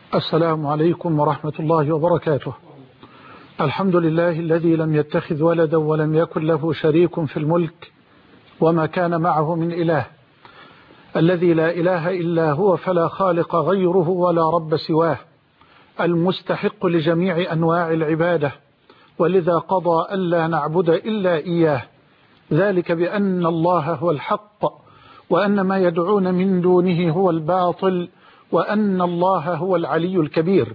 السلام عليكم ورحمة الله وبركاته. الحمد لله الذي لم يتخذ ولدا ولم يكن له شريك في الملك وما كان معه من إله، الذي لا إله إلا هو فلا خالق غيره ولا رب سواه، المستحق لجميع أنواع العبادة، ولذا قضى ألا نعبد إلا إياه، ذلك بأن الله هو الحق وأن ما يدعون من دونه هو الباطل وأن الله هو العلي الكبير.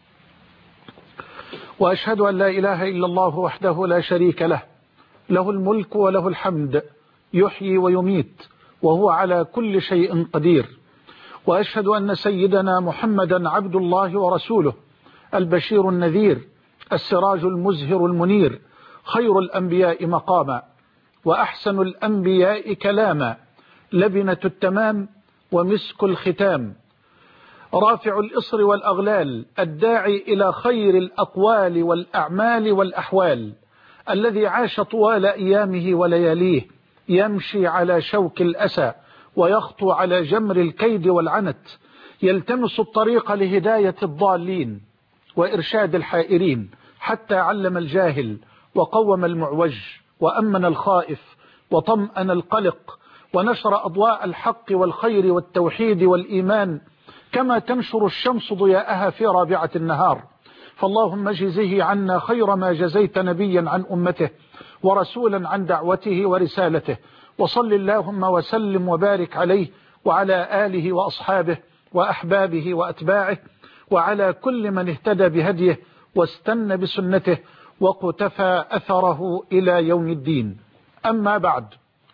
وأشهد أن لا إله إلا الله وحده لا شريك له، له الملك وله الحمد، يحيي ويميت وهو على كل شيء قدير. وأشهد أن سيدنا محمدا عبد الله ورسوله، البشير النذير، السراج المزهر المنير، خير الأنبياء مقاما وأحسن الأنبياء كلاما، لبنة التمام ومسك الختام، رافع الإصر والأغلال، الداعي إلى خير الأقوال والأعمال والأحوال، الذي عاش طوال أيامه ولياليه يمشي على شوك الأسى ويخطو على جمر الكيد والعنت، يلتمس الطريق لهداية الضالين وإرشاد الحائرين، حتى علم الجاهل وقوم المعوج وأمن الخائف وطمأن القلق، ونشر أضواء الحق والخير والتوحيد والإيمان كما تنشر الشمس ضياءها في رابعة النهار. فاللهم اجزه عنا خير ما جزيت نبيا عن أمته ورسولا عن دعوته ورسالته، وصل اللهم وسلم وبارك عليه وعلى آله وأصحابه وأحبابه وأتباعه وعلى كل من اهتدى بهديه واستنى بسنته وقتفى أثره إلى يوم الدين. أما بعد،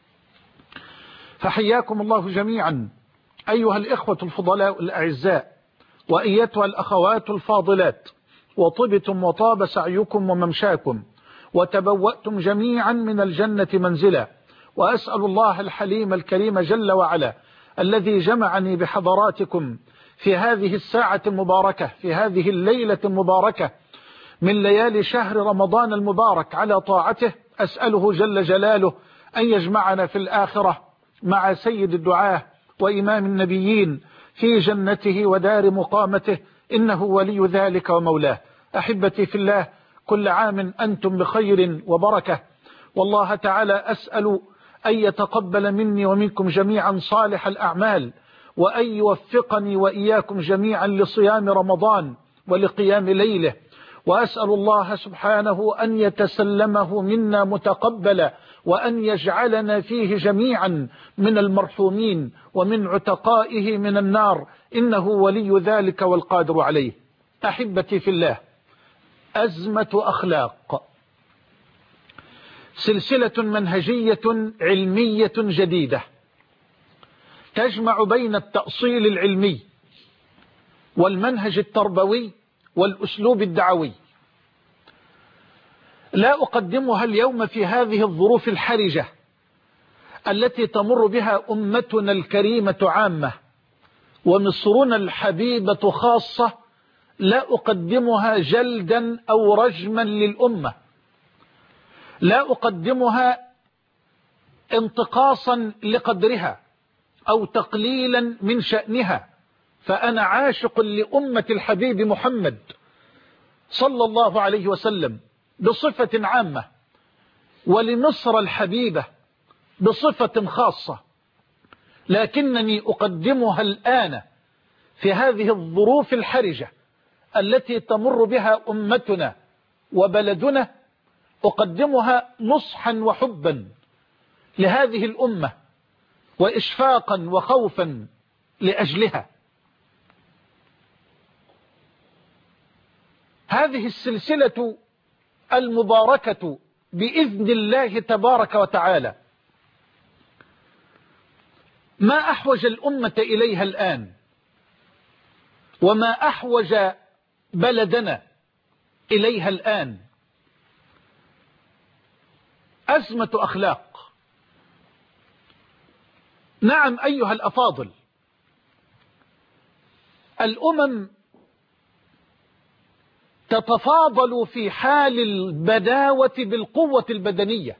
فحياكم الله جميعا أيها الإخوة الفضلاء الأعزاء، وأيتها الأخوات الفاضلات، وطبتم وطاب سعيكم وممشاكم وتبوأتم جميعا من الجنة منزلا. وأسأل الله الحليم الكريم جل وعلا الذي جمعني بحضراتكم في هذه الساعة المباركة، في هذه الليلة المباركة من ليالي شهر رمضان المبارك على طاعته، أسأله جل جلاله أن يجمعنا في الآخرة مع سيد الدعاة وإمام النبيين في جنته ودار مقامته، إنه ولي ذلك ومولاه. أحبتي في الله، كل عام أنتم بخير وبركة، والله تعالى أسأل أن يتقبل مني ومنكم جميعا صالح الأعمال، وأن يوفقني وإياكم جميعا لصيام رمضان ولقيام ليله، وأسأل الله سبحانه أن يتسلمه منا متقبلا، وأن يجعلنا فيه جميعا من المرحومين ومن عتقائه من النار، إنه ولي ذلك والقادر عليه. أحبتي في الله، أزمة أخلاق، سلسلة منهجية علمية جديدة تجمع بين التأصيل العلمي والمنهج التربوي والأسلوب الدعوي. لا أقدمها اليوم في هذه الظروف الحرجة التي تمر بها أمتنا الكريمة عامة ومصرنا الحبيبة خاصة، لا أقدمها جلدا أو رجما للأمة، لا أقدمها انتقاصا لقدرها أو تقليلا من شأنها، فأنا عاشق لأمة الحبيب محمد صلى الله عليه وسلم بصفة عامة، ولمصر الحبيبة بصفة خاصة، لكنني أقدمها الآن في هذه الظروف الحرجة التي تمر بها أمتنا وبلدنا، أقدمها نصحا وحبا لهذه الأمة وإشفاقا وخوفا لأجلها. هذه السلسلة المباركة بإذن الله تبارك وتعالى ما أحوج الأمة إليها الآن، وما أحوج بلدنا إليها الآن، أزمة أخلاق. نعم أيها الأفاضل، الأمم تتفاضل في حال البداوة بالقوة البدنية،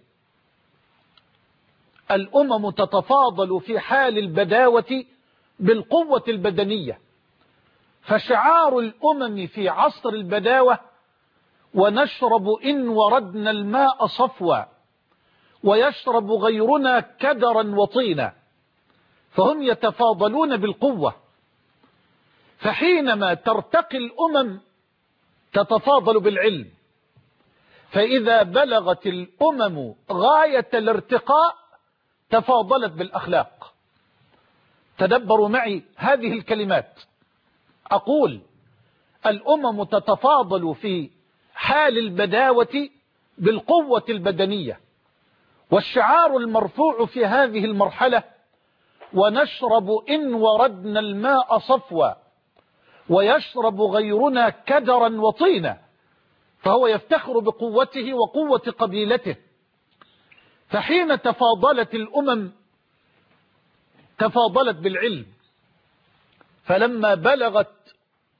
الأمم تتفاضل في حال البداوة بالقوة البدنية، فشعار الأمم في عصر البداوة: ونشرب إن وردنا الماء صفوا ويشرب غيرنا كدرا وطينا. فهم يتفاضلون بالقوة، فحينما ترتقي الأمم تتفاضل بالعلم، فإذا بلغت الأمم غاية الارتقاء تفاضلت بالأخلاق. تدبروا معي هذه الكلمات. أقول: الأمم تتفاضل في حال البداوة بالقوة البدنية، والشعار المرفوع في هذه المرحلة: ونشرب إن وردنا الماء صفوا ويشرب غيرنا كدرا وطينا. فهو يفتخر بقوته وقوة قبيلته. فحين تفاضلت الأمم تفاضلت بالعلم، فلما بلغت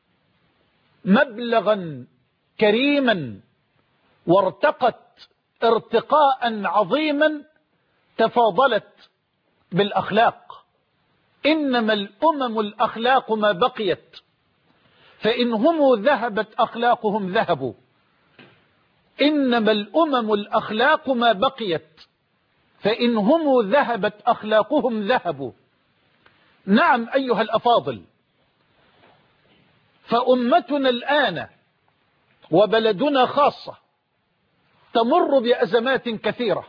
مبلغا كريما وارتقت ارتقاء عظيما تفاضلت بالأخلاق. إنما الأمم الأخلاق ما بقيت، فإن هم ذهبت أخلاقهم ذهبوا. إنما الأمم الأخلاق ما بقيت، فإن هم ذهبت أخلاقهم ذهبوا. نعم أيها الأفاضل، فأمتنا الآن وبلدنا خاصة تمر بأزمات كثيرة: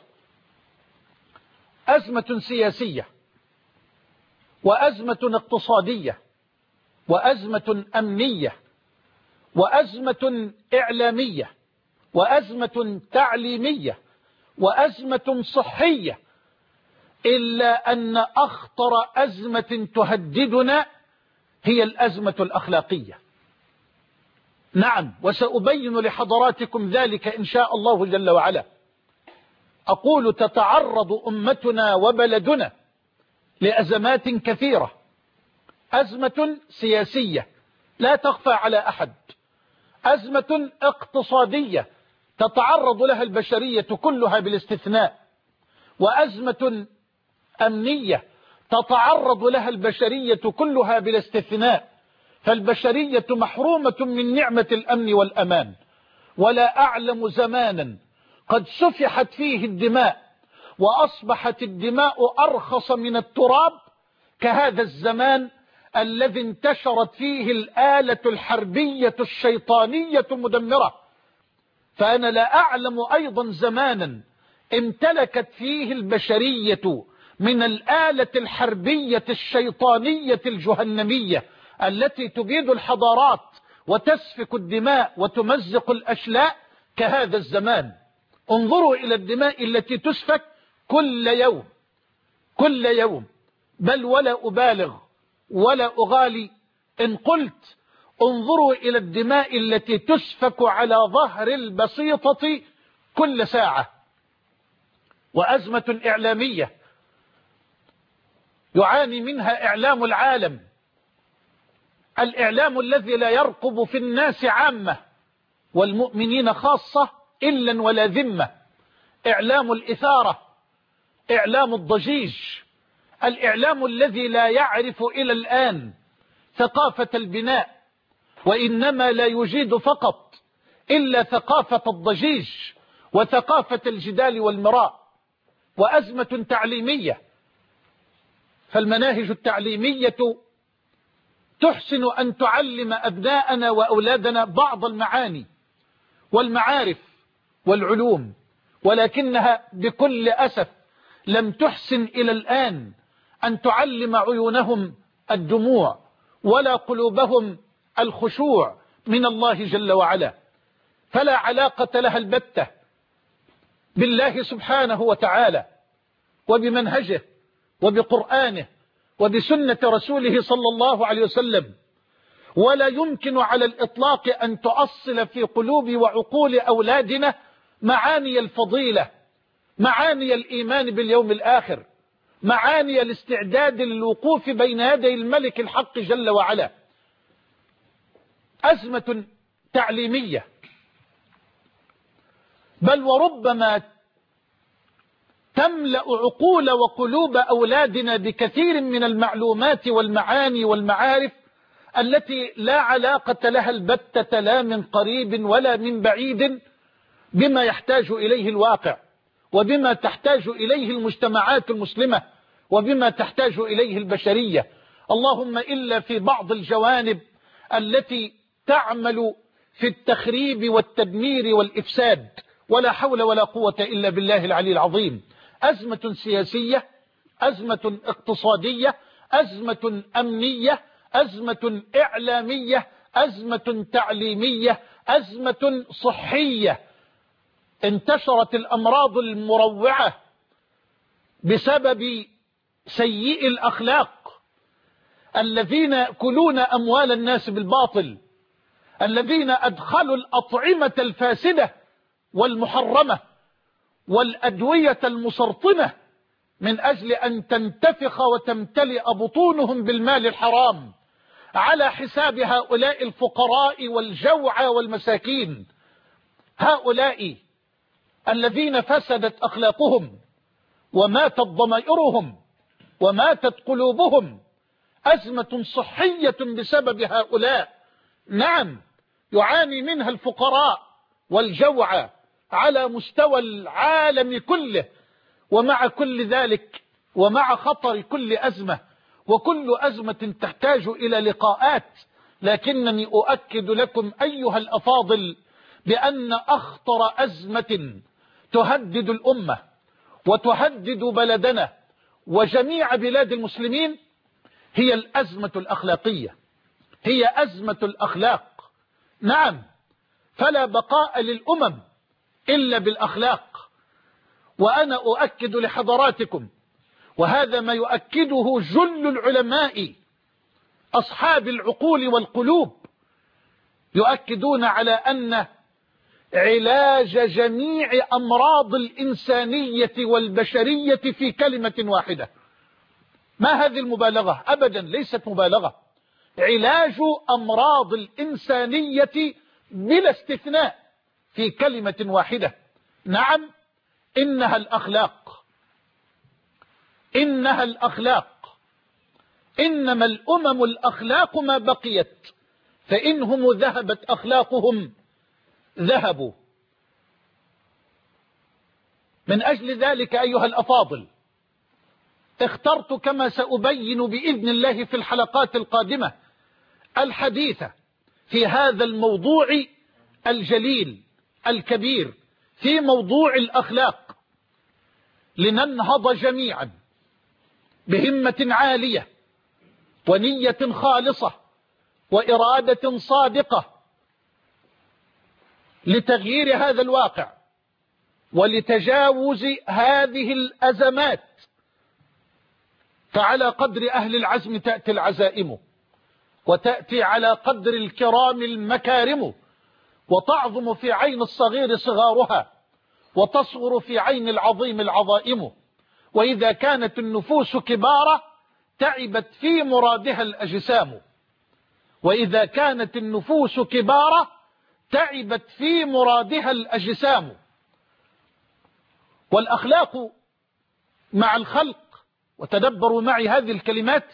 أزمة سياسية، وأزمة اقتصادية، وأزمة أمنية، وأزمة إعلامية، وأزمة تعليمية، وأزمة صحية، إلا أن أخطر أزمة تهددنا هي الأزمة الأخلاقية. نعم، وسأبين لحضراتكم ذلك إن شاء الله جل وعلا. أقول: تتعرض أمتنا وبلدنا لأزمات كثيرة: أزمة سياسية لا تخفى على أحد، أزمة اقتصادية تتعرض لها البشرية كلها بالاستثناء، وأزمة أمنية تتعرض لها البشرية كلها بلا استثناء. فالبشرية محرومة من نعمة الأمن والأمان. ولا أعلم زمانا قد سفحت فيه الدماء وأصبحت الدماء أرخص من التراب كهذا الزمان الذي انتشرت فيه الآلة الحربية الشيطانية المدمرة. فأنا لا أعلم أيضا زمانا امتلكت فيه البشرية من الآلة الحربية الشيطانية الجهنمية التي تبيد الحضارات وتسفك الدماء وتمزق الأشلاء كهذا الزمان. انظروا إلى الدماء التي تسفك كل يوم كل يوم، بل ولا أبالغ ولا أغالي إن قلت انظروا إلى الدماء التي تسفك على ظهر البسيطة كل ساعة. وأزمة إعلامية يعاني منها إعلام العالم، الإعلام الذي لا يرقب في الناس عامة والمؤمنين خاصة إلا ولا ذمة. إعلام الإثارة، إعلام الضجيج، الإعلام الذي لا يعرف إلى الآن ثقافة البناء، وإنما لا يجيد فقط إلا ثقافة الضجيج وثقافة الجدال والمراء. وأزمة تعليمية، فالمناهج التعليمية تحسن أن تعلم أبناءنا وأولادنا بعض المعاني والمعارف والعلوم، ولكنها بكل أسف لم تحسن إلى الآن أن تعلم عيونهم الدموع ولا قلوبهم الخشوع من الله جل وعلا. فلا علاقة لها البتة بالله سبحانه وتعالى وبمنهجه وبقرآنه وبسنة رسوله صلى الله عليه وسلم. ولا يمكن على الإطلاق أن تؤصل في قلوب وعقول أولادنا معاني الفضيلة، معاني الإيمان باليوم الآخر، معاني الاستعداد للوقوف بين يدي الملك الحق جل وعلا. أزمة تعليمية، بل وربما تملأ عقول وقلوب أولادنا بكثير من المعلومات والمعاني والمعارف التي لا علاقة لها البتة لا من قريب ولا من بعيد بما يحتاج إليه الواقع وبما تحتاج إليه المجتمعات المسلمة وبما تحتاج إليه البشرية، اللهم إلا في بعض الجوانب التي تعمل في التخريب والتدمير والإفساد، ولا حول ولا قوة إلا بالله العلي العظيم. أزمة سياسية، أزمة اقتصادية، أزمة أمنية، أزمة إعلامية، أزمة تعليمية، أزمة صحية. انتشرت الأمراض المروعة بسبب سيئي الأخلاق الذين يأكلون أموال الناس بالباطل، الذين أدخلوا الأطعمة الفاسدة والمحرمة والأدوية المسرطنة من أجل أن تنتفخ وتمتلئ بطونهم بالمال الحرام على حساب هؤلاء الفقراء والجوعى والمساكين، هؤلاء الذين فسدت أخلاقهم وماتت ضمائرهم وماتت قلوبهم. أزمة صحية بسبب هؤلاء، نعم، يعاني منها الفقراء والجوعى على مستوى العالم كله. ومع كل ذلك ومع خطر كل أزمة، وكل أزمة تحتاج إلى لقاءات، لكنني أؤكد لكم أيها الأفاضل بأن أخطر أزمة تهدد الأمة وتهدد بلدنا وجميع بلاد المسلمين هي الأزمة الأخلاقية، هي أزمة الأخلاق. نعم، فلا بقاء للأمم إلا بالأخلاق. وأنا أؤكد لحضراتكم، وهذا ما يؤكده جل العلماء أصحاب العقول والقلوب، يؤكدون على أن علاج جميع أمراض الإنسانية والبشرية في كلمة واحدة. ما هذه المبالغة؟ أبدا ليست مبالغة. علاج أمراض الإنسانية بلا استثناء في كلمة واحدة، نعم، إنها الأخلاق. إنها الأخلاق. إنما الأمم الأخلاق ما بقيت، فإنهم ذهبت أخلاقهم ذهبوا. من أجل ذلك أيها الأفاضل اخترت كما سأبين بإذن الله في الحلقات القادمة الحديث في هذا الموضوع الجليل الكبير، في موضوع الأخلاق، لننهض جميعا بهمة عالية ونية خالصة وإرادة صادقة لتغيير هذا الواقع ولتجاوز هذه الأزمات. فعلى قدر أهل العزم تأتي العزائم، وتأتي على قدر الكرام المكارم، وتعظم في عين الصغير صغارها، وتصغر في عين العظيم العظائم. وإذا كانت النفوس كبارة تعبت في مرادها الأجسام، وإذا كانت النفوس كبارة تعبت في مرادها الأجسام. والأخلاق مع الخلق، وتدبروا معي هذه الكلمات،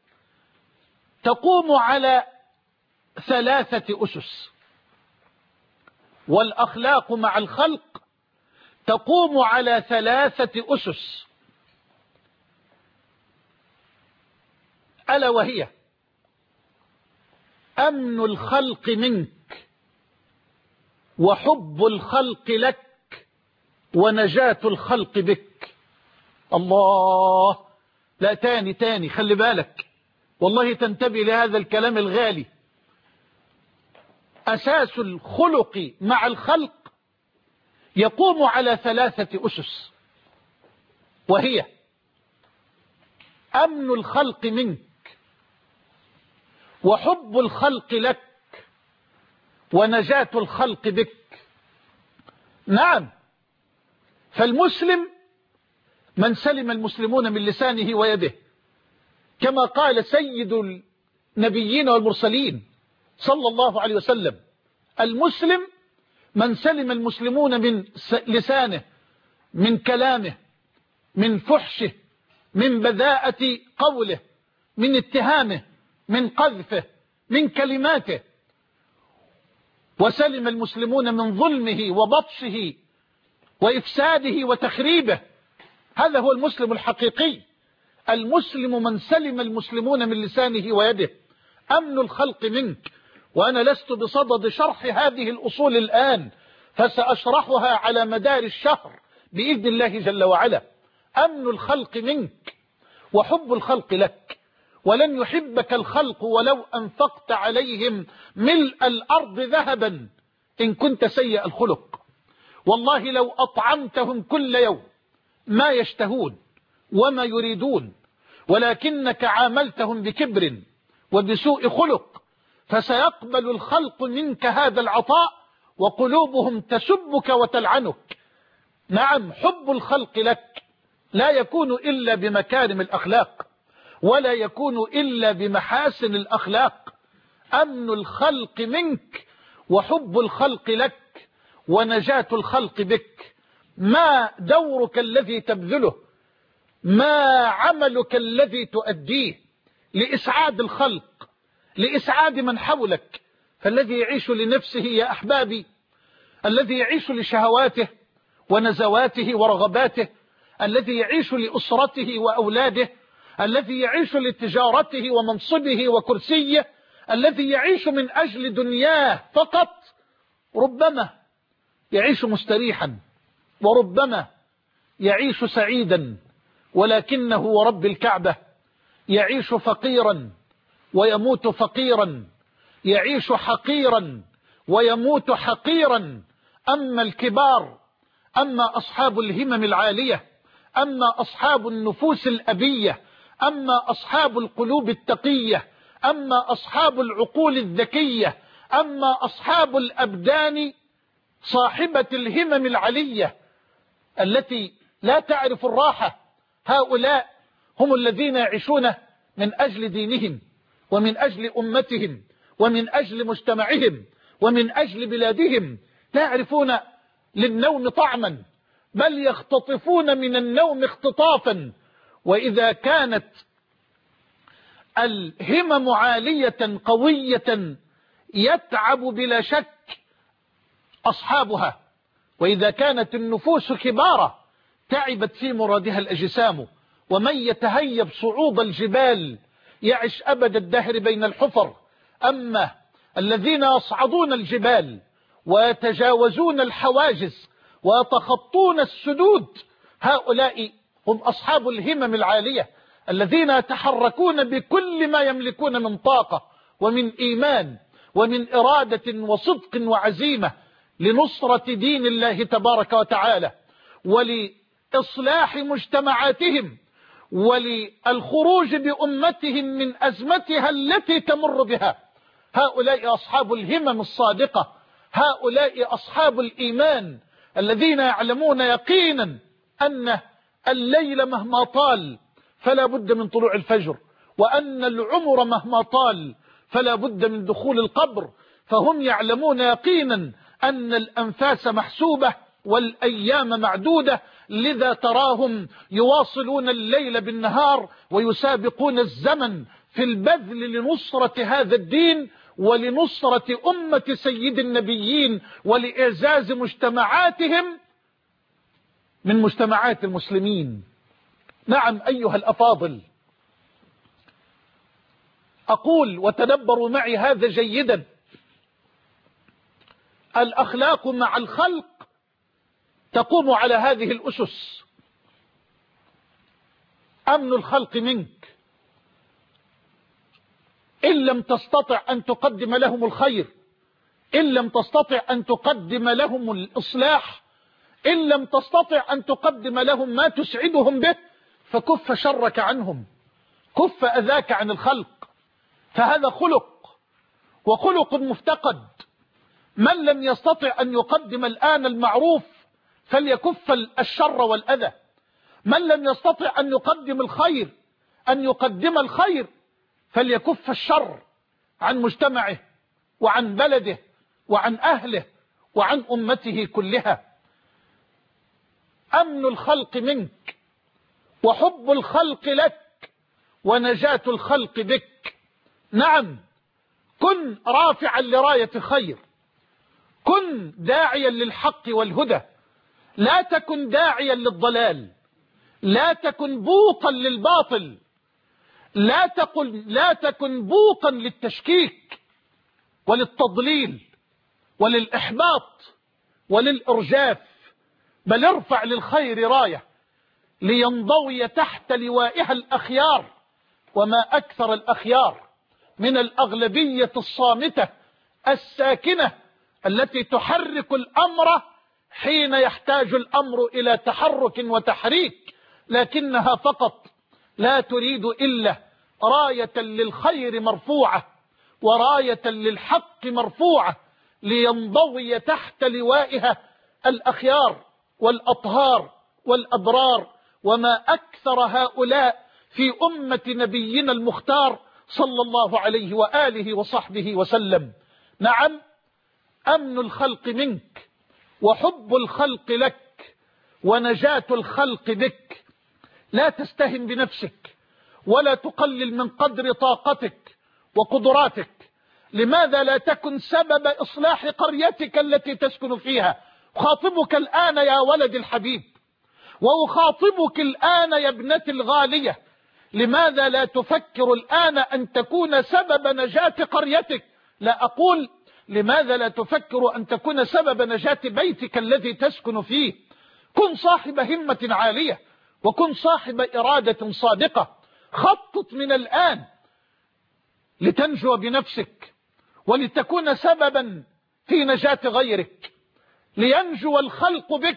تقوم على 3 أسس. والأخلاق مع الخلق تقوم على 3 أسس، ألا وهي أمن الخلق منك، وحب الخلق لك، ونجاة الخلق بك. الله، لا تاني خلي بالك، والله تنتبه لهذا الكلام الغالي. أساس الخلق مع الخلق يقوم على 3 أسس، وهي أمن الخلق منك، وحب الخلق لك، ونجاة الخلق بك. نعم، فالمسلم من سلم المسلمون من لسانه ويده، كما قال سيد النبيين والمرسلين صلى الله عليه وسلم: المسلم من سلم المسلمون من لسانه، من كلامه، من فحشه، من بذاءة قوله، من اتهامه، من قذفه، من كلماته، وسلم المسلمون من ظلمه وبطشه وإفساده وتخريبه. هذا هو المسلم الحقيقي. المسلم من سلم المسلمون من لسانه ويده. أمن الخلق منك. وأنا لست بصدد شرح هذه الأصول الآن، فسأشرحها على مدار الشهر بإذن الله جل وعلا. أمن الخلق منك وحب الخلق لك. ولن يحبك الخلق ولو أنفقت عليهم ملء الأرض ذهبا إن كنت سيء الخلق. والله لو أطعمتهم كل يوم ما يشتهون وما يريدون، ولكنك عاملتهم بكبر وبسوء خلق، فسيقبل الخلق منك هذا العطاء وقلوبهم تسبك وتلعنك. نعم، حب الخلق لك لا يكون إلا بمكارم الأخلاق، ولا يكون إلا بمحاسن الأخلاق. أمن الخلق منك وحب الخلق لك ونجاة الخلق بك. ما دورك الذي تبذله، ما عملك الذي تؤديه لإسعاد الخلق، لإسعاد من حولك. فالذي يعيش لنفسه يا أحبابي، الذي يعيش لشهواته ونزواته ورغباته، الذي يعيش لأسرته وأولاده، الذي يعيش لتجارته ومنصبه وكرسيه، الذي يعيش من أجل دنياه فقط، ربما يعيش مستريحا وربما يعيش سعيدا، ولكنه ورب الكعبة يعيش فقيرا ويموت فقيرا، يعيش حقيرا ويموت حقيرا. أما الكبار، أما أصحاب الهمم العالية، أما أصحاب النفوس الأبية، أما أصحاب القلوب التقية، أما أصحاب العقول الذكية، أما أصحاب الأبدان صاحبة الهمم العلية التي لا تعرف الراحة، هؤلاء هم الذين يعيشون من أجل دينهم ومن أجل أمتهم ومن أجل مجتمعهم ومن أجل بلادهم. لا يعرفون للنوم طعما، بل يختطفون من النوم اختطافا. وإذا كانت الهمم عالية قوية يتعب بلا شك أصحابها، وإذا كانت النفوس كبارة تعبت في مرادها الأجسام. ومن يتهيب صعود الجبال يعش أبد الدهر بين الحفر. أما الذين يصعدون الجبال ويتجاوزون الحواجز ويتخطون السدود، هؤلاء هم أصحاب الهمم العالية، الذين يتحركون بكل ما يملكون من طاقة ومن إيمان ومن إرادة وصدق وعزيمة لنصرة دين الله تبارك وتعالى، ولإصلاح مجتمعاتهم، وللخروج بأمتهم من أزمتها التي تمر بها. هؤلاء أصحاب الهمم الصادقة، هؤلاء أصحاب الإيمان الذين يعلمون يقينا أن الليل مهما طال فلا بد من طلوع الفجر، وأن العمر مهما طال فلا بد من دخول القبر. فهم يعلمون يقينا أن الأنفاس محسوبة والأيام معدودة، لذا تراهم يواصلون الليل بالنهار ويسابقون الزمن في البذل لنصرة هذا الدين ولنصرة أمة سيد النبيين ولإعزاز مجتمعاتهم من مجتمعات المسلمين. نعم أيها الأفاضل، أقول وتدبروا معي هذا جيدا: الأخلاق مع الخلق تقوم على هذه الأسس. أمن الخلق منك، إن لم تستطع أن تقدم لهم الخير، إن لم تستطع أن تقدم لهم الإصلاح، إن لم تستطع أن تقدم لهم ما تسعدهم به، فكف شرك عنهم، كف أذاك عن الخلق. فهذا خلق، وخلق مفتقد. من لم يستطع أن يقدم الآن المعروف فليكف الشر والأذى. من لم يستطع أن يقدم الخير، أن يقدم الخير، فليكف الشر عن مجتمعه وعن بلده وعن أهله وعن أمته كلها. أمن الخلق منك وحب الخلق لك ونجاة الخلق بك. نعم، كن رافعا لراية خير، كن داعيا للحق والهدى، لا تكن داعيا للضلال، لا تكن بوقا للباطل، لا تكن بوقا للتشكيك وللتضليل وللإحباط وللإرجاف، بل ارفع للخير راية لينضوي تحت لوائها الأخيار. وما أكثر الأخيار من الأغلبية الصامتة الساكنة التي تحرك الأمر حين يحتاج الأمر إلى تحرك وتحريك، لكنها فقط لا تريد إلا راية للخير مرفوعة وراية للحق مرفوعة لينضوي تحت لوائها الأخيار والأطهار والأبرار. وما أكثر هؤلاء في أمة نبينا المختار صلى الله عليه وآله وصحبه وسلم. نعم، أمن الخلق منك وحب الخلق لك ونجاة الخلق بك. لا تستهن بنفسك ولا تقلل من قدر طاقتك وقدراتك. لماذا لا تكن سبب إصلاح قريتك التي تسكن فيها؟ أخاطبك الآن يا ولد الحبيب، وأخاطبك الآن يا ابنتي الغالية، لماذا لا تفكر الآن أن تكون سبب نجاة قريتك؟ لا أقول لماذا لا تفكر أن تكون سبب نجاة بيتك الذي تسكن فيه. كن صاحب همة عالية وكن صاحب إرادة صادقة. خطط من الآن لتنجو بنفسك ولتكون سببا في نجاة غيرك، لينجو الخلق بك.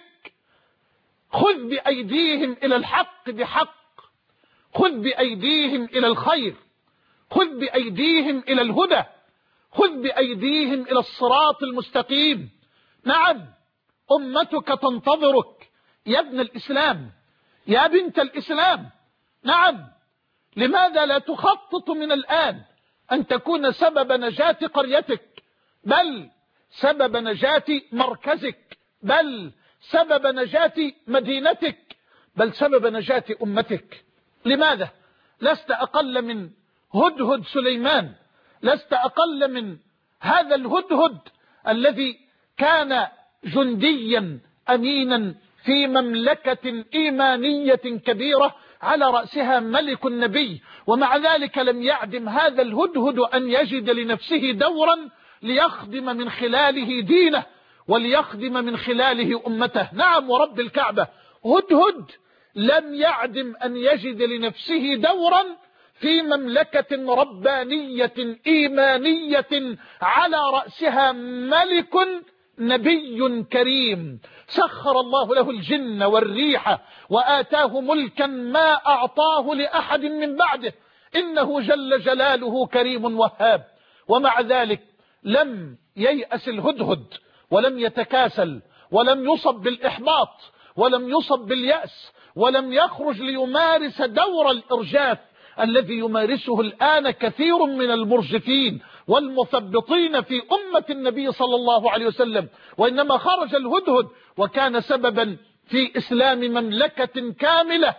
خذ بأيديهم إلى الحق بحق، خذ بأيديهم إلى الخير، خذ بأيديهم إلى الهدى، خذ بأيديهم إلى الصراط المستقيم. نعم، أمتك تنتظرك يا ابن الإسلام، يا بنت الإسلام. نعم، لماذا لا تخطط من الآن أن تكون سبب نجاة قريتك، بل سبب نجاة مركزك، بل سبب نجاة مدينتك، بل سبب نجاة أمتك؟ لماذا لست أقل من هدهد سليمان؟ لست أقل من هذا الهدهد الذي كان جنديا أمينا في مملكة إيمانية كبيرة على رأسها ملك النبي، ومع ذلك لم يعدم هذا الهدهد أن يجد لنفسه دورا ليخدم من خلاله دينه وليخدم من خلاله أمته. نعم ورب الكعبة، هدهد لم يعدم أن يجد لنفسه دورا في مملكة ربانية إيمانية على رأسها ملك نبي كريم سخر الله له الجن والريح وآتاه ملكا ما أعطاه لأحد من بعده، إنه جل جلاله كريم وهاب. ومع ذلك لم ييأس الهدهد ولم يتكاسل ولم يصب بالإحباط ولم يصب باليأس ولم يخرج ليمارس دور الإرجاف الذي يمارسه الآن كثير من المرجفين والمثبطين في أمة النبي صلى الله عليه وسلم، وإنما خرج الهدهد وكان سببا في إسلام مملكة كاملة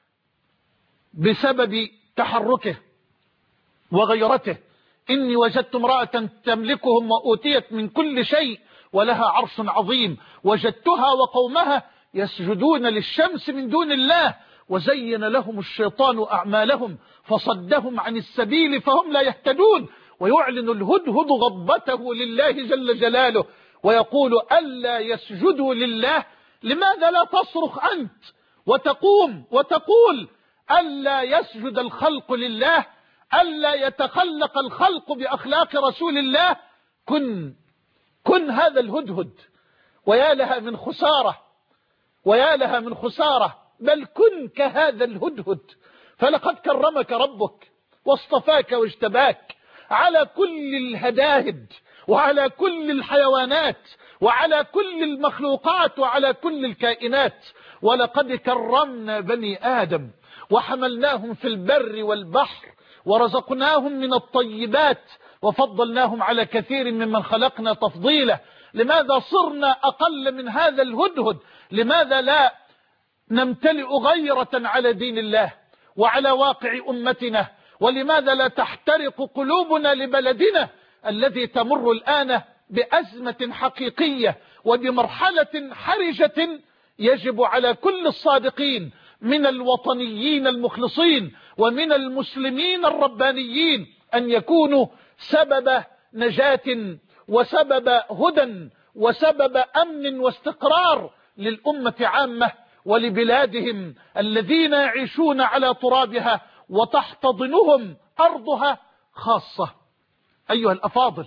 بسبب تحركه وغيرته. إني وجدت امرأة تملكهم وأوتيت من كل شيء ولها عرش عظيم، وجدتها وقومها يسجدون للشمس من دون الله وزين لهم الشيطان أعمالهم فصدهم عن السبيل فهم لا يهتدون. ويعلن الهدهد غضبته لله جل جلاله ويقول ألا يسجدوا لله. لماذا لا تصرخ أنت وتقوم وتقول ألا يسجد الخلق لله، ألا يتخلق الخلق بأخلاق رسول الله؟ كن هذا الهدهد. ويا لها من خسارة، ويا لها من خسارة، بل كن كهذا الهدهد، فلقد كرمك ربك واصطفاك واجتباك على كل الهداهد وعلى كل الحيوانات وعلى كل المخلوقات وعلى كل الكائنات. ولقد كرمنا بني آدم وحملناهم في البر والبحر ورزقناهم من الطيبات وفضلناهم على كثير ممن خلقنا تفضيلا. لماذا صرنا أقل من هذا الهدهد؟ لماذا لا نمتلئ غيرة على دين الله وعلى واقع أمتنا؟ ولماذا لا تحترق قلوبنا لبلدنا الذي تمر الآن بأزمة حقيقية وبمرحلة حرجة، يجب على كل الصادقين من الوطنيين المخلصين ومن المسلمين الربانيين أن يكونوا سبب نجاة وسبب هدى وسبب أمن واستقرار للأمة عامة ولبلادهم الذين يعيشون على ترابها وتحتضنهم أرضها خاصة. أيها الأفاضل،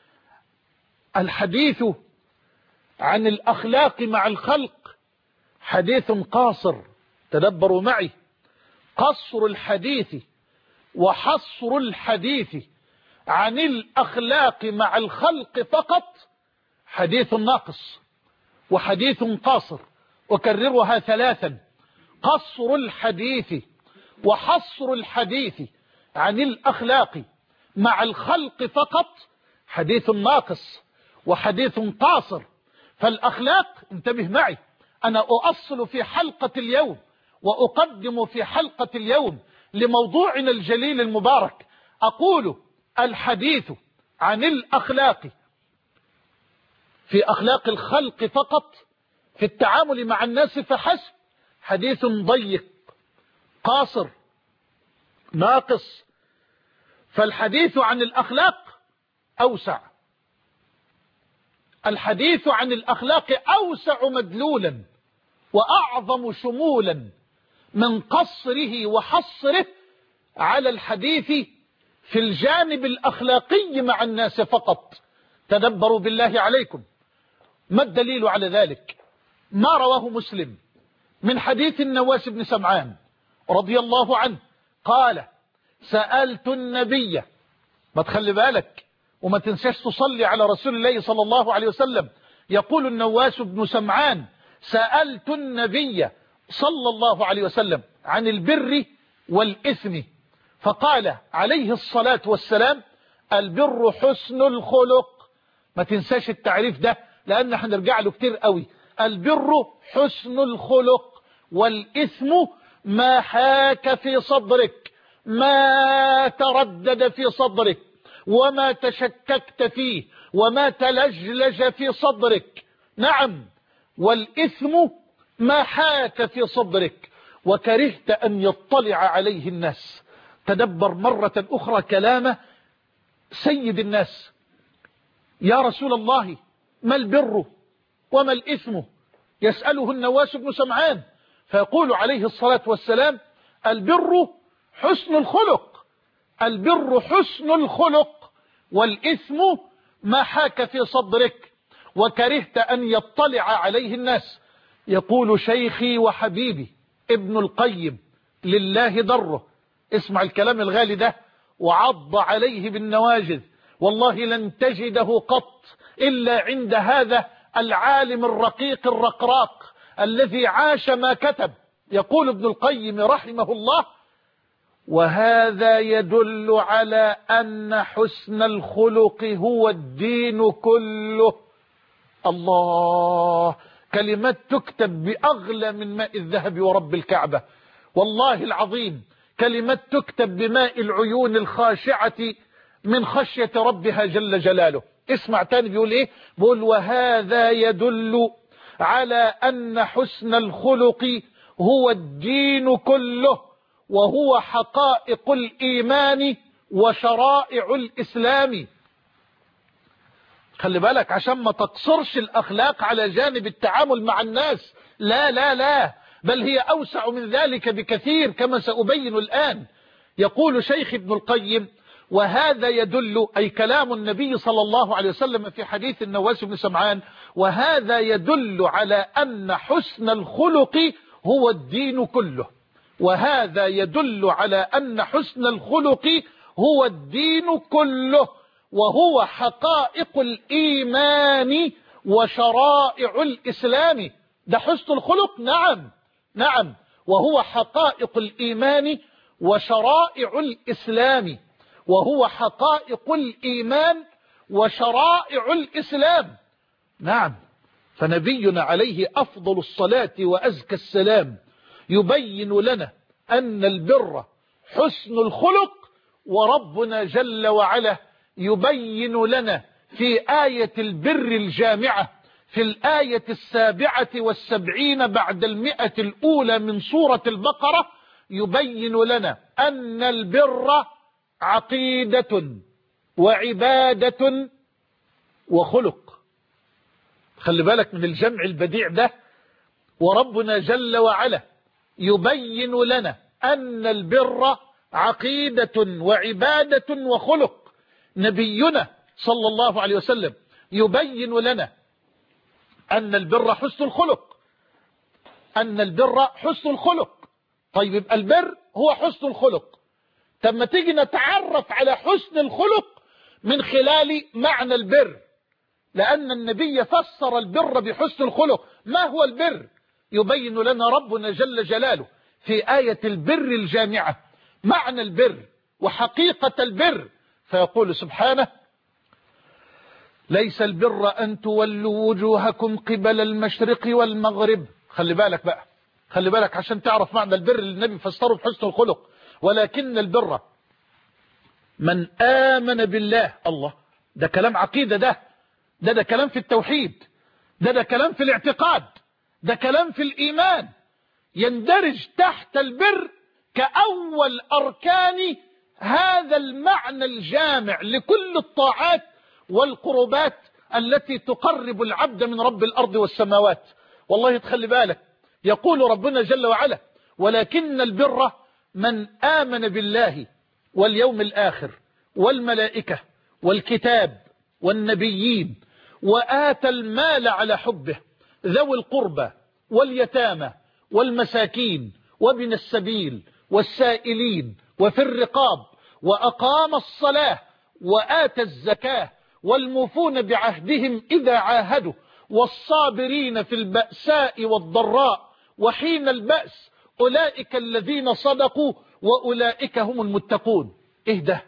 الحديث عن الأخلاق مع الخلق حديث قاصر. تدبروا معي، قصر الحديث وحصر الحديث عن الأخلاق مع الخلق فقط حديث ناقص وحديث قاصر. أكررها ثلاثا: قصر الحديث وحصر الحديث عن الأخلاق مع الخلق فقط حديث ناقص وحديث قاصر. فالأخلاق، انتبه معي، أنا أؤصل في حلقة اليوم وأقدم في حلقة اليوم لموضوعنا الجليل المبارك، أقول الحديث عن الأخلاق في أخلاق الخلق فقط في التعامل مع الناس فحسب حديث ضيق قاصر ناقص. فالحديث عن الأخلاق أوسع، الحديث عن الأخلاق أوسع مدلولا وأعظم شمولا من قصره وحصره على الحديث في الجانب الأخلاقي مع الناس فقط. تدبروا بالله عليكم، ما الدليل على ذلك؟ ما رواه مسلم من حديث النواس بن سمعان رضي الله عنه قال: سألت النبي، ما تخلي بالك وما تنساش تصلي على رسول الله صلى الله عليه وسلم. يقول النواس بن سمعان: سألت النبي صلى الله عليه وسلم عن البر والإثم، فقال عليه الصلاة والسلام: البر حسن الخلق. ما تنساش التعريف ده لأن هنرجع له كتير قوي. البر حسن الخلق، والإثم ما حاك في صدرك، ما تردد في صدرك، وما تشككت فيه، وما تلجلج في صدرك. نعم، والإثم ما حاك في صدرك وكرهت أن يطلع عليه الناس. تدبر مرة أخرى كلام سيد الناس: يا رسول الله، ما البر وما الإثم؟ يسأله النواس بن سمعان فيقول عليه الصلاة والسلام: البر حسن الخلق، البر حسن الخلق، والإثم ما حاك في صدرك وكرهت أن يطلع عليه الناس. يقول شيخي وحبيبي ابن القيم لله دره، اسمع الكلام الغالي ده وعض عليه بالنواجذ، والله لن تجده قط إلا عند هذا العالم الرقيق الرقراق الذي عاش ما كتب. يقول ابن القيم رحمه الله: وهذا يدل على أن حسن الخلق هو الدين كله. الله، كلمات تكتب بأغلى من ماء الذهب ورب الكعبة، والله العظيم كلمات تكتب بماء العيون الخاشعة من خشية ربها جل جلاله. اسمع تاني بيقول ايه؟ بيقول: وهذا يدل على أن حسن الخلق هو الدين كله، وهو حقائق الإيمان وشرائع الإسلام. خلي بالك عشان ما تقصرش الأخلاق على جانب التعامل مع الناس، لا لا لا، بل هي أوسع من ذلك بكثير كما سأبين الآن. يقول شيخ ابن القيم: وهذا يدل، أي كلام النبي صلى الله عليه وسلم في حديث النواس بن سمعان، وهذا يدل على أن حسن الخلق هو الدين كله، وهذا يدل على أن حسن الخلق هو الدين كله، وهو حقائق الإيمان وشرائع الإسلام. ده حسن الخلق، نعم نعم، وهو حقائق الإيمان وشرائع الإسلام، وهو حقائق الإيمان وشرائع الإسلام. نعم، فنبينا عليه أفضل الصلاة وأزكى السلام يبين لنا أن البر حسن الخلق، وربنا جل وعلا يبين لنا في آية البر الجامعة في الآية 77 بعد 100 الأولى من سورة البقرة، يبين لنا أن البر عقيدة وعبادة وخلق. خلي بالك من الجمع البديع ده. وربنا جل وعلا يبين لنا أن البر عقيدة وعبادة وخلق. نبينا صلى الله عليه وسلم يبين لنا أن البر حسن الخلق، أن البر حسن الخلق. طيب يبقى البر هو حسن الخلق. طب ما تيجي نتعرف على حسن الخلق من خلال معنى البر، لأن النبي فسر البر بحسن الخلق. ما هو البر؟ يبين لنا ربنا جل جلاله في آية البر الجامعة معنى البر وحقيقة البر، فيقول سبحانه: ليس البر أن تولوا وجوهكم قبل المشرق والمغرب. خلي بالك بقى، خلي بالك عشان تعرف معنى البر اللي النبي فسره بحسن الخلق. ولكن البر من آمن بالله. الله، ده كلام عقيدة، ده كلام في التوحيد، ده كلام في الاعتقاد، ده كلام في الإيمان، يندرج تحت البر كأول أركان هذا المعنى الجامع لكل الطاعات والقربات التي تقرب العبد من رب الأرض والسماوات. والله تخلي بالك، يقول ربنا جل وعلا: ولكن البر من آمن بالله واليوم الآخر والملائكة والكتاب والنبيين وآتى المال على حبه ذوي القربى واليتامى والمساكين وابن السبيل والسائلين وفي الرقاب وأقام الصلاة وآتى الزكاة والموفون بعهدهم إذا عاهدوا والصابرين في البأساء والضراء وحين البأس أولئك الذين صدقوا وأولئك هم المتقون. إيه ده؟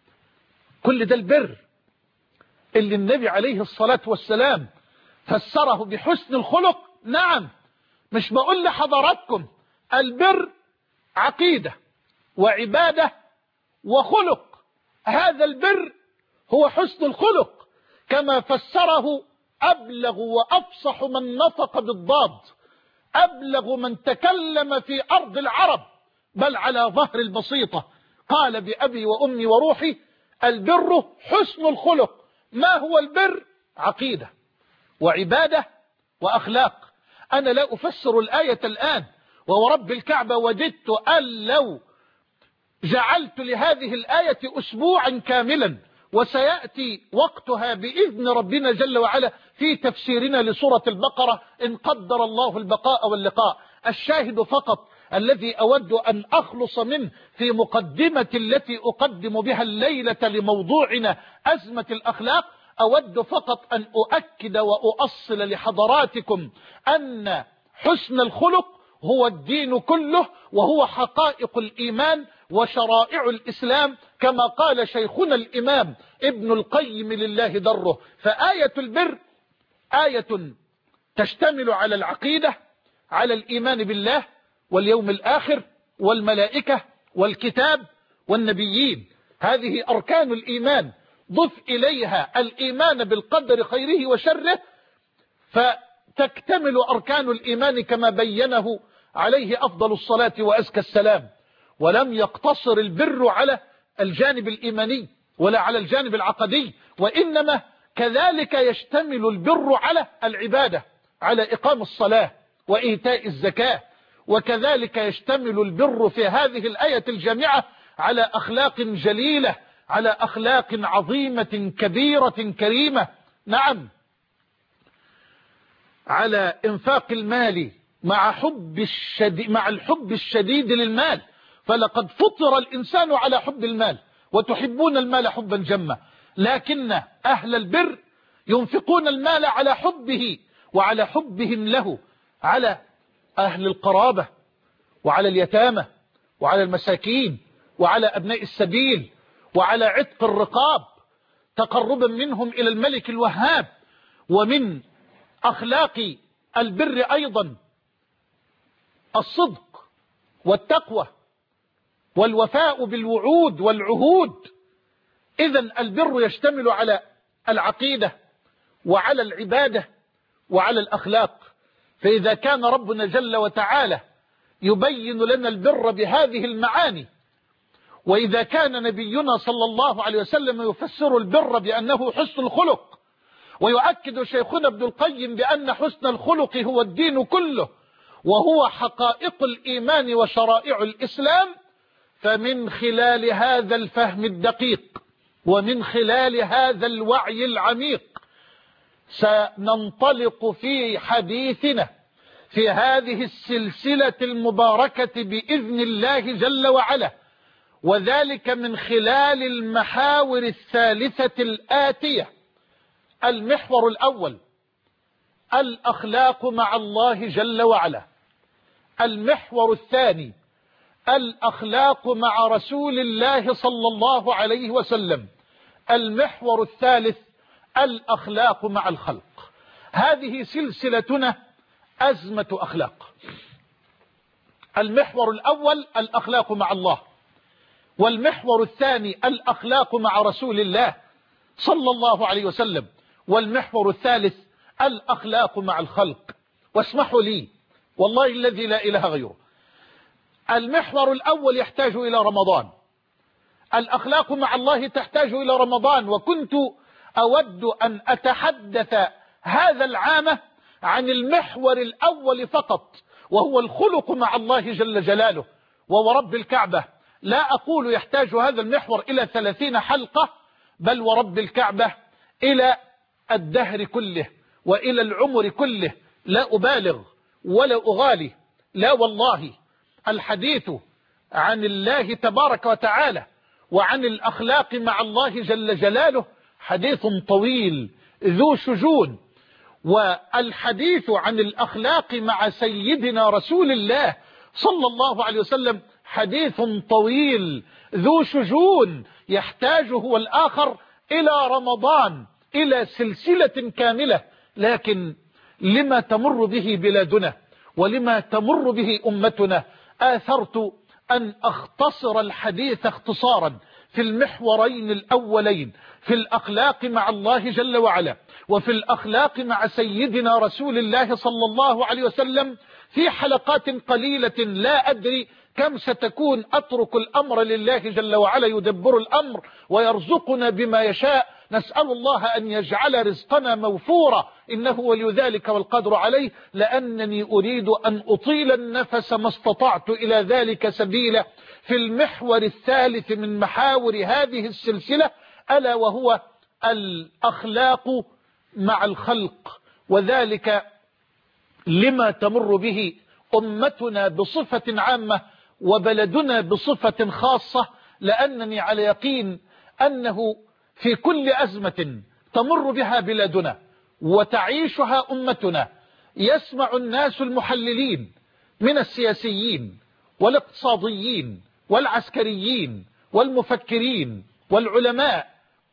كل ده البر اللي النبي عليه الصلاة والسلام فسره بحسن الخلق. نعم، مش بقول لحضراتكم البر عقيدة وعبادة وخلق. هذا البر هو حسن الخلق كما فسره أبلغ وأفصح من نطق بالضاد، أبلغ من تكلم في أرض العرب بل على ظهر البسيطة. قال بأبي وأمي وروحي: البر حسن الخلق. ما هو البر؟ عقيدة وعبادة وأخلاق. أنا لا أفسر الآية الآن، وورب الكعبة وددت أن لو جعلت لهذه الآية أسبوعا كاملا، وسيأتي وقتها بإذن ربنا جل وعلا في تفسيرنا لسورة البقرة إن قدر الله البقاء واللقاء. الشاهد فقط الذي أود أن أخلص منه في مقدمة التي أقدم بها الليلة لموضوعنا أزمة الأخلاق، أود فقط أن أؤكد وأؤصل لحضراتكم أن حسن الخلق هو الدين كله، وهو حقائق الإيمان وشرائع الإسلام كما قال شيخنا الإمام ابن القيم لله دره. فآية البر آية تشتمل على العقيدة، على الإيمان بالله واليوم الآخر والملائكة والكتاب والنبيين. هذه أركان الإيمان، ضف إليها الإيمان بالقدر خيره وشره، فتكتمل أركان الإيمان كما بينه عليه أفضل الصلاة وأزكى السلام. ولم يقتصر البر على الجانب الإيماني ولا على الجانب العقدي، وإنما كذلك يشتمل البر على العبادة، على إقام الصلاة وإيتاء الزكاة. وكذلك يشتمل البر في هذه الآية الجامعة على أخلاق جليلة، على أخلاق عظيمة كبيرة كريمة. نعم، على إنفاق المال مع الحب الشديد للمال. فلقد فطر الإنسان على حب المال، وتحبون المال حبا جما، لكن أهل البر ينفقون المال على حبه وعلى حبهم له، على أهل القرابة وعلى اليتامى وعلى المساكين وعلى أبناء السبيل وعلى عتق الرقاب تقربا منهم إلى الملك الوهاب. ومن أخلاق البر أيضا الصدق والتقوى والوفاء بالوعود والعهود. إذن البر يشتمل على العقيدة وعلى العبادة وعلى الأخلاق. فإذا كان ربنا جل وتعالى يبين لنا البر بهذه المعاني، وإذا كان نبينا صلى الله عليه وسلم يفسر البر بأنه حسن الخلق، ويؤكد شيخنا ابن القيم بأن حسن الخلق هو الدين كله وهو حقائق الإيمان وشرائع الإسلام، فمن خلال هذا الفهم الدقيق ومن خلال هذا الوعي العميق سننطلق في حديثنا في هذه السلسلة المباركة بإذن الله جل وعلا، وذلك من خلال المحاور الثالثة الآتية. المحور الأول الأخلاق مع الله جل وعلا. المحور الثاني الأخلاق مع رسول الله صلى الله عليه وسلم. المحور الثالث الأخلاق مع الخلق. هذه سلسلتنا أزمة أخلاق. المحور الأول الأخلاق مع الله، والمحور الثاني الأخلاق مع رسول الله صلى الله عليه وسلم، والمحور الثالث الأخلاق مع الخلق. واسمحوا لي والله الذي لا إله غيره، المحور الأول يحتاج إلى رمضان، الأخلاق مع الله تحتاج إلى رمضان. وكنت أود أن أتحدث هذا العام عن المحور الأول فقط، وهو الخلق مع الله جل جلاله. وورب الكعبة لا أقول يحتاج هذا المحور إلى 30 حلقة، بل ورب الكعبة إلى الدهر كله وإلى العمر كله، لا أبالغ ولا أغالي، لا والله. الحديث عن الله تبارك وتعالى وعن الأخلاق مع الله جل جلاله حديث طويل ذو شجون، والحديث عن الأخلاق مع سيدنا رسول الله صلى الله عليه وسلم حديث طويل ذو شجون يحتاج هو الآخر إلى رمضان، إلى سلسلة كاملة. لكن لما تمر به بلادنا ولما تمر به أمتنا آثرت أن أختصر الحديث اختصارا في المحورين الأولين، في الأخلاق مع الله جل وعلا وفي الأخلاق مع سيدنا رسول الله صلى الله عليه وسلم، في حلقات قليلة لا أدري كم ستكون. أترك الأمر لله جل وعلا يدبر الأمر ويرزقنا بما يشاء. نسأل الله أن يجعل رزقنا موفورا، إنه ولي ذلك والقدر عليه، لأنني أريد أن أطيل النفس ما استطعت إلى ذلك سبيلا في المحور الثالث من محاور هذه السلسلة، ألا وهو الأخلاق مع الخلق، وذلك لما تمر به أمتنا بصفة عامة وبلدنا بصفة خاصة. لأنني على يقين أنه في كل أزمة تمر بها بلادنا وتعيشها أمتنا يسمع الناس المحللين من السياسيين والاقتصاديين والعسكريين والمفكرين والعلماء،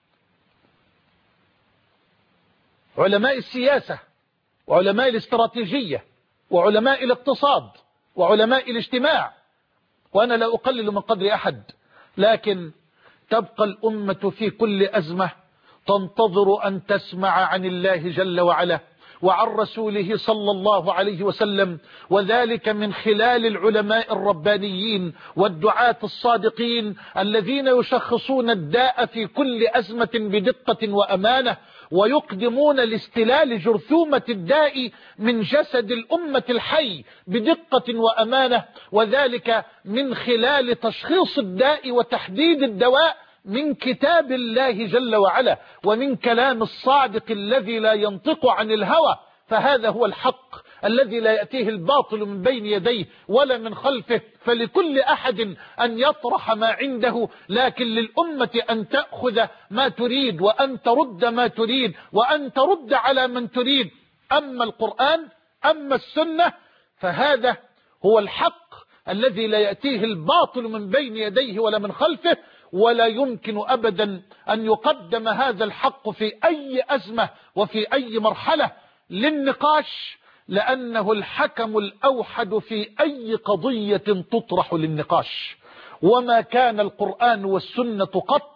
علماء السياسة وعلماء الاستراتيجية وعلماء الاقتصاد وعلماء الاجتماع، وأنا لا أقلل من قدر أحد، لكن تبقى الأمة في كل أزمة تنتظر أن تسمع عن الله جل وعلا وعن رسوله صلى الله عليه وسلم، وذلك من خلال العلماء الربانيين والدعاة الصادقين الذين يشخصون الداء في كل أزمة بدقة وأمانة، ويقدمون لاستلال جرثومة الداء من جسد الأمة الحي بدقة وأمانة، وذلك من خلال تشخيص الداء وتحديد الدواء من كتاب الله جل وعلا ومن كلام الصادق الذي لا ينطق عن الهوى. فهذا هو الحق الذي لا يأتيه الباطل من بين يديه ولا من خلفه، فلكل أحد أن يطرح ما عنده، لكن للأمة أن تأخذ ما تريد وأن ترد ما تريد وأن ترد على من تريد. أما القرآن أما السنة فهذا هو الحق الذي لا يأتيه الباطل من بين يديه ولا من خلفه، ولا يمكن أبدا أن يقدم هذا الحق في أي أزمة وفي أي مرحلة للنقاش، لأنه الحكم الأوحد في أي قضية تطرح للنقاش. وما كان القرآن والسنة قط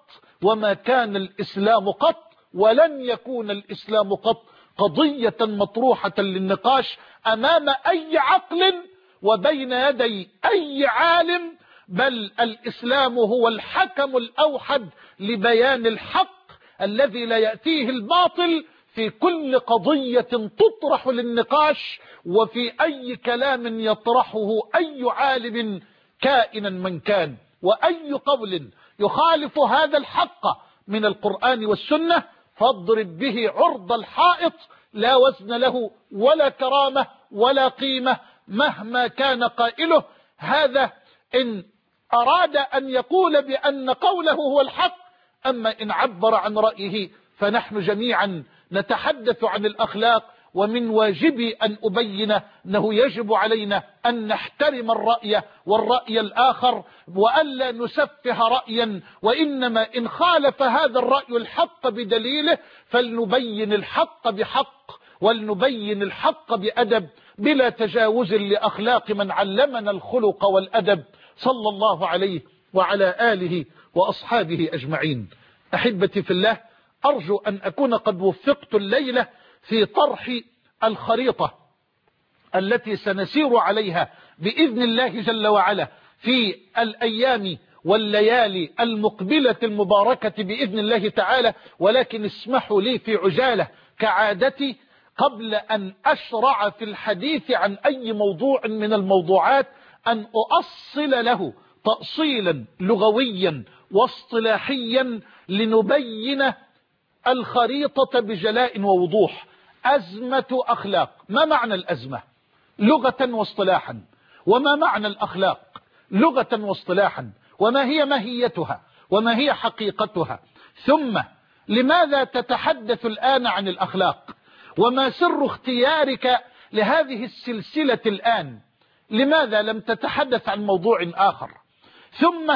وما كان الإسلام قط ولن يكون الإسلام قط قضية مطروحة للنقاش أمام أي عقل وبين يدي أي عالم، بل الإسلام هو الحكم الأوحد لبيان الحق الذي لا يأتيه الباطل في كل قضية تطرح للنقاش وفي أي كلام يطرحه أي عالم كائنا من كان. وأي قول يخالف هذا الحق من القرآن والسنة فاضرب به عرض الحائط، لا وزن له ولا كرامة ولا قيمة مهما كان قائله. هذا إن أراد أن يقول بأن قوله هو الحق، أما إن عبر عن رأيه فنحن جميعا نتحدث عن الأخلاق، ومن واجبي أن أبين أنه يجب علينا أن نحترم الرأي والرأي الآخر، وألا نسفه رأيا، وإنما إن خالف هذا الرأي الحق بدليله فلنبين الحق بحق ولنبين الحق بأدب بلا تجاوز لأخلاق من علمنا الخلق والأدب صلى الله عليه وعلى آله وأصحابه أجمعين. أحبتي في الله، أرجو أن أكون قد وفقت الليلة في طرح الخريطة التي سنسير عليها بإذن الله جل وعلا في الأيام والليالي المقبلة المباركة بإذن الله تعالى. ولكن اسمحوا لي في عجالة كعادتي قبل أن أشرع في الحديث عن أي موضوع من الموضوعات أن أؤصل له تأصيلا لغويا واصطلاحيا لنبين الخريطة بجلاء ووضوح. أزمة أخلاق، ما معنى الأزمة لغة واصطلاحا؟ وما معنى الأخلاق لغة واصطلاحا؟ وما هي ماهيتها وما هي حقيقتها؟ ثم لماذا تتحدث الآن عن الأخلاق؟ وما سر اختيارك لهذه السلسلة الآن؟ لماذا لم تتحدث عن موضوع آخر؟ ثم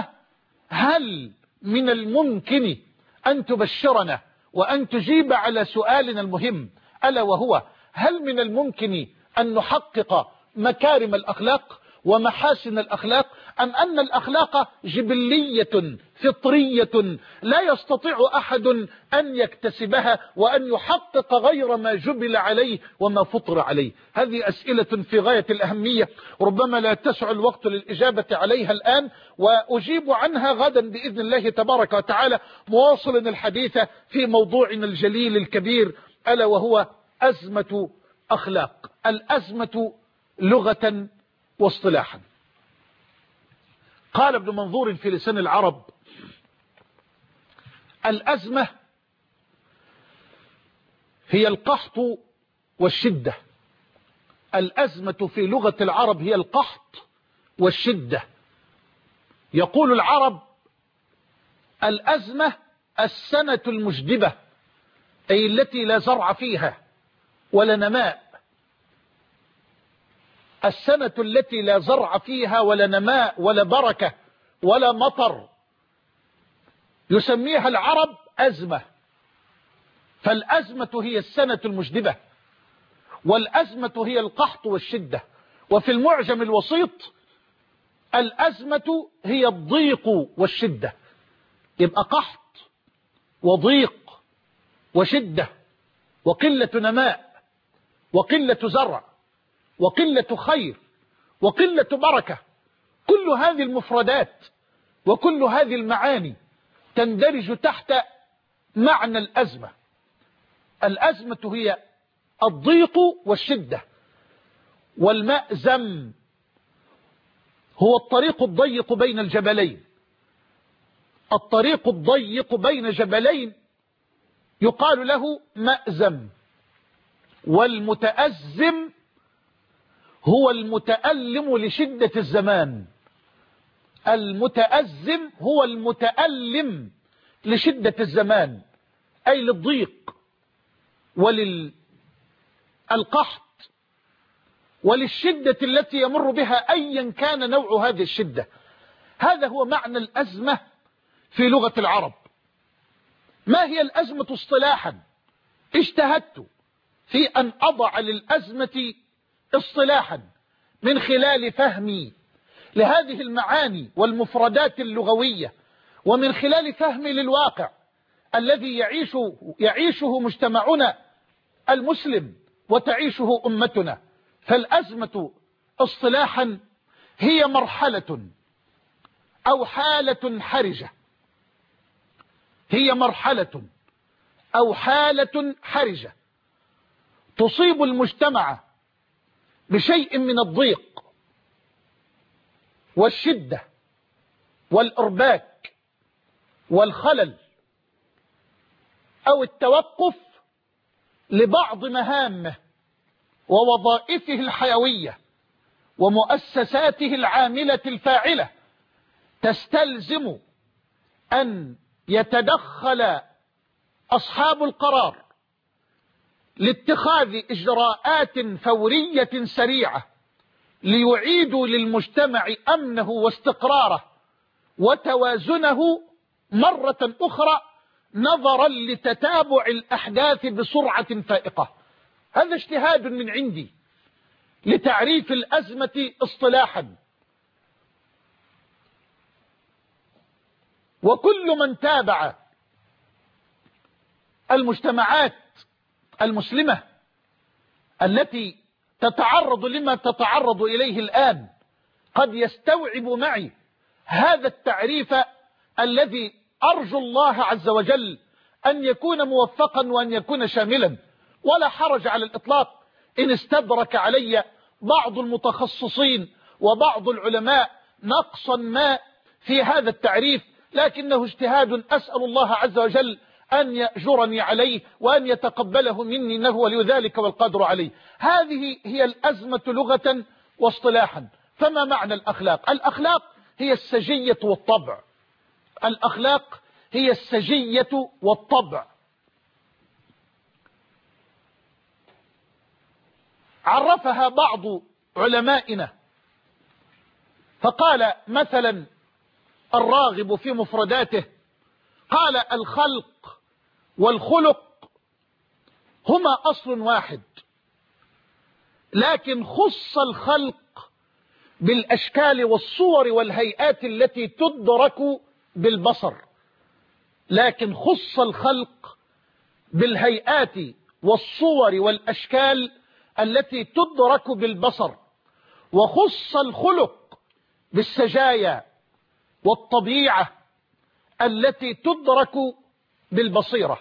هل من الممكن أن تبشرنا وأن تجيب على سؤالنا المهم، ألا وهو هل من الممكن أن نحقق مكارم الأخلاق ومحاسن الأخلاق، أم أن الأخلاق جبلية فطرية لا يستطيع أحد أن يكتسبها وأن يحقق غير ما جبل عليه وما فطر عليه؟ هذه أسئلة في غاية الأهمية، ربما لا تسع الوقت للإجابة عليها الآن، وأجيب عنها غدا بإذن الله تبارك وتعالى، مواصلا الحديث في موضوعنا الجليل الكبير، ألا وهو أزمة أخلاق. الأزمة لغة واصطلاحا. قال ابن منظور في لسان العرب: الأزمة هي القحط والشدة. الأزمة في لغة العرب هي القحط والشدة. يقول العرب: الأزمة السنة المجدبة، أي التي لا زرع فيها ولا نماء. السنة التي لا زرع فيها ولا نماء ولا بركة ولا مطر يسميها العرب أزمة. فالأزمة هي السنة المجدبة، والأزمة هي القحط والشدة. وفي المعجم الوسيط الأزمة هي الضيق والشدة. يبقى قحط وضيق وشدة وقلة نماء وقلة زرع وقلة خير وقلة بركة، كل هذه المفردات وكل هذه المعاني تندرج تحت معنى الأزمة. الأزمة هي الضيق والشدة. والمأزم هو الطريق الضيق بين الجبلين. الطريق الضيق بين جبلين يقال له مأزم. والمتأزم هو المتألم لشدة الزمان. المتأزم هو المتألم لشدة الزمان، أي للضيق وللقحط وللشدة التي يمر بها أيا كان نوع هذه الشدة. هذا هو معنى الأزمة في لغة العرب. ما هي الأزمة اصطلاحا؟ اجتهدت في أن أضع للأزمة اصطلاحا من خلال فهمي لهذه المعاني والمفردات اللغوية، ومن خلال فهمي للواقع الذي يعيشه مجتمعنا المسلم وتعيشه أمتنا. فالأزمة اصطلاحا هي مرحلة أو حالة حرجة، هي مرحلة أو حالة حرجة تصيب المجتمع بشيء من الضيق والشدة والإرباك والخلل أو التوقف لبعض مهامه ووظائفه الحيوية ومؤسساته العاملة الفاعلة، تستلزم أن يتدخل أصحاب القرار لاتخاذ إجراءات فورية سريعة ليعيدوا للمجتمع أمنه واستقراره وتوازنه مرة أخرى، نظرا لتتابع الأحداث بسرعة فائقة. هذا اجتهاد من عندي لتعريف الأزمة اصطلاحا. وكل من تابع المجتمعات المسلمة التي تتعرض لما تتعرض إليه الآن قد يستوعب معي هذا التعريف الذي أرجو الله عز وجل أن يكون موفقا وأن يكون شاملا. ولا حرج على الإطلاق إن استدرك علي بعض المتخصصين وبعض العلماء نقصا ما في هذا التعريف، لكنه اجتهاد أسأل الله عز وجل أن يأجرني عليه وأن يتقبله مني، إنه ولي ذلك والقدر عليه. هذه هي الأزمة لغة واصطلاحا. فما معنى الأخلاق؟ الأخلاق هي السجية والطبع. الأخلاق هي السجية والطبع. عرفها بعض علمائنا فقال مثلا الراغب في مفرداته، قال: الخلق والخلق هما أصل واحد، لكن خص الخلق بالأشكال والصور والهيئات التي تدرك بالبصر، لكن خص الخلق بالهيئات والصور والأشكال التي تدرك بالبصر، وخص الخلق بالسجايا والطبيعة التي تدرك بالبصيرة.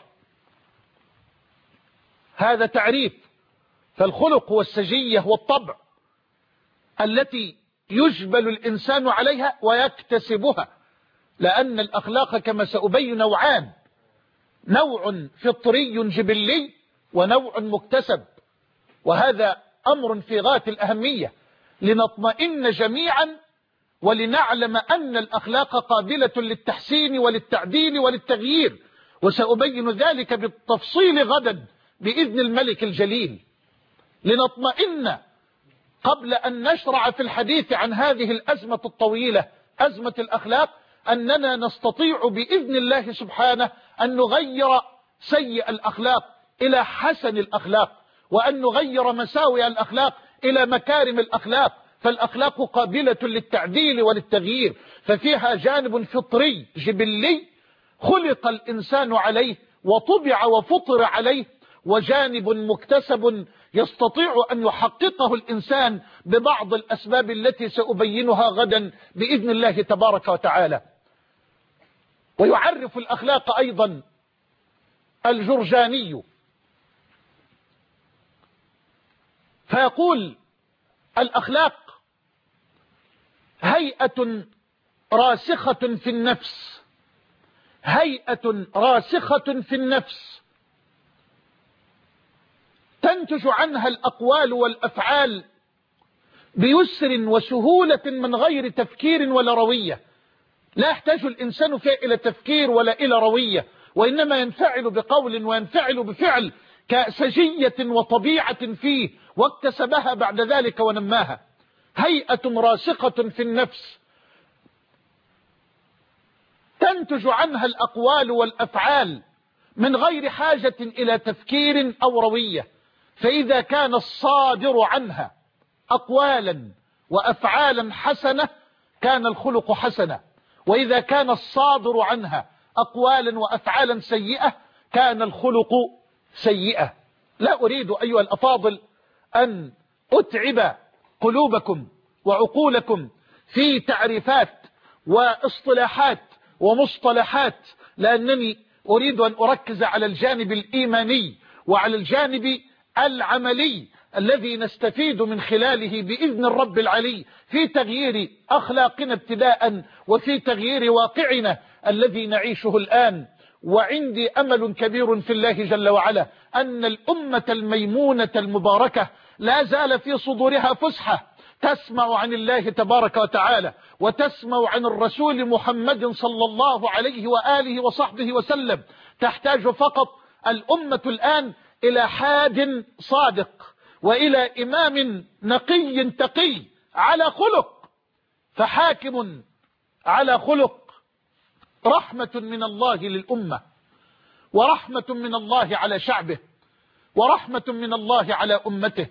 هذا تعريف. فالخلق هو السجية والطبع التي يجبل الإنسان عليها ويكتسبها، لأن الأخلاق كما سأبين نوعان: نوع فطري جبلي ونوع مكتسب. وهذا أمر في غاية الأهمية لنطمئن جميعا ولنعلم أن الأخلاق قابلة للتحسين وللتعديل وللتغيير، وسأبين ذلك بالتفصيل غدا بإذن الملك الجليل. لنطمئن قبل أن نشرع في الحديث عن هذه الأزمة الطويلة، أزمة الأخلاق، أننا نستطيع بإذن الله سبحانه أن نغير سيء الأخلاق إلى حسن الأخلاق، وأن نغير مساوئ الأخلاق إلى مكارم الأخلاق. فالأخلاق قابلة للتعديل وللتغيير، ففيها جانب فطري جبلي خلق الإنسان عليه وطبع وفطر عليه، وجانب مكتسب يستطيع أن يحققه الإنسان ببعض الأسباب التي سأبينها غدا بإذن الله تبارك وتعالى. ويعرف الأخلاق أيضا الجرجاني فيقول: الأخلاق هيئة راسخة في النفس، هيئة راسخة في النفس تنتج عنها الأقوال والأفعال بيسر وسهولة من غير تفكير ولا روية. لا يحتاج الإنسان فيها إلى تفكير ولا إلى روية، وإنما ينفعل بقول وينفعل بفعل كسجية وطبيعة فيه، واكتسبها بعد ذلك ونماها. هيئة راسخة في النفس تنتج عنها الأقوال والأفعال من غير حاجة إلى تفكير أو روية. فإذا كان الصادر عنها أقوالا وأفعالا حسنة كان الخلق حسنة، وإذا كان الصادر عنها أقوالا وأفعالا سيئة كان الخلق سيئة. لا أريد أيها الأفاضل أن أتعب قلوبكم وعقولكم في تعريفات واصطلاحات ومصطلحات، لأنني أريد أن أركز على الجانب الإيماني وعلى الجانب العملي الذي نستفيد من خلاله بإذن الرب العلي في تغيير أخلاقنا ابتداء وفي تغيير واقعنا الذي نعيشه الآن. وعندي أمل كبير في الله جل وعلا أن الأمة الميمونة المباركة لا زال في صدورها فسحة تسمع عن الله تبارك وتعالى وتسمع عن الرسول محمد صلى الله عليه وآله وصحبه وسلم. تحتاج فقط الأمة الآن إلى حاد صادق وإلى إمام نقي تقي على خلق، فحاكم على خلق رحمة من الله للأمة، ورحمة من الله على شعبه، ورحمة من الله على أمته،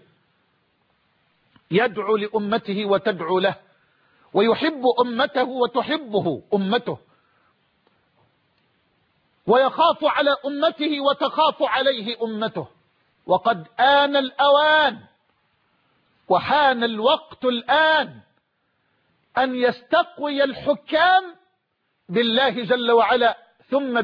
يدعو لأمته وتدعو له، ويحب أمته وتحبه أمته، ويخاف على أمته وتخاف عليه أمته. وقد آن الأوان وحان الوقت الآن أن يستقوي الحكام بالله جل وعلا ثم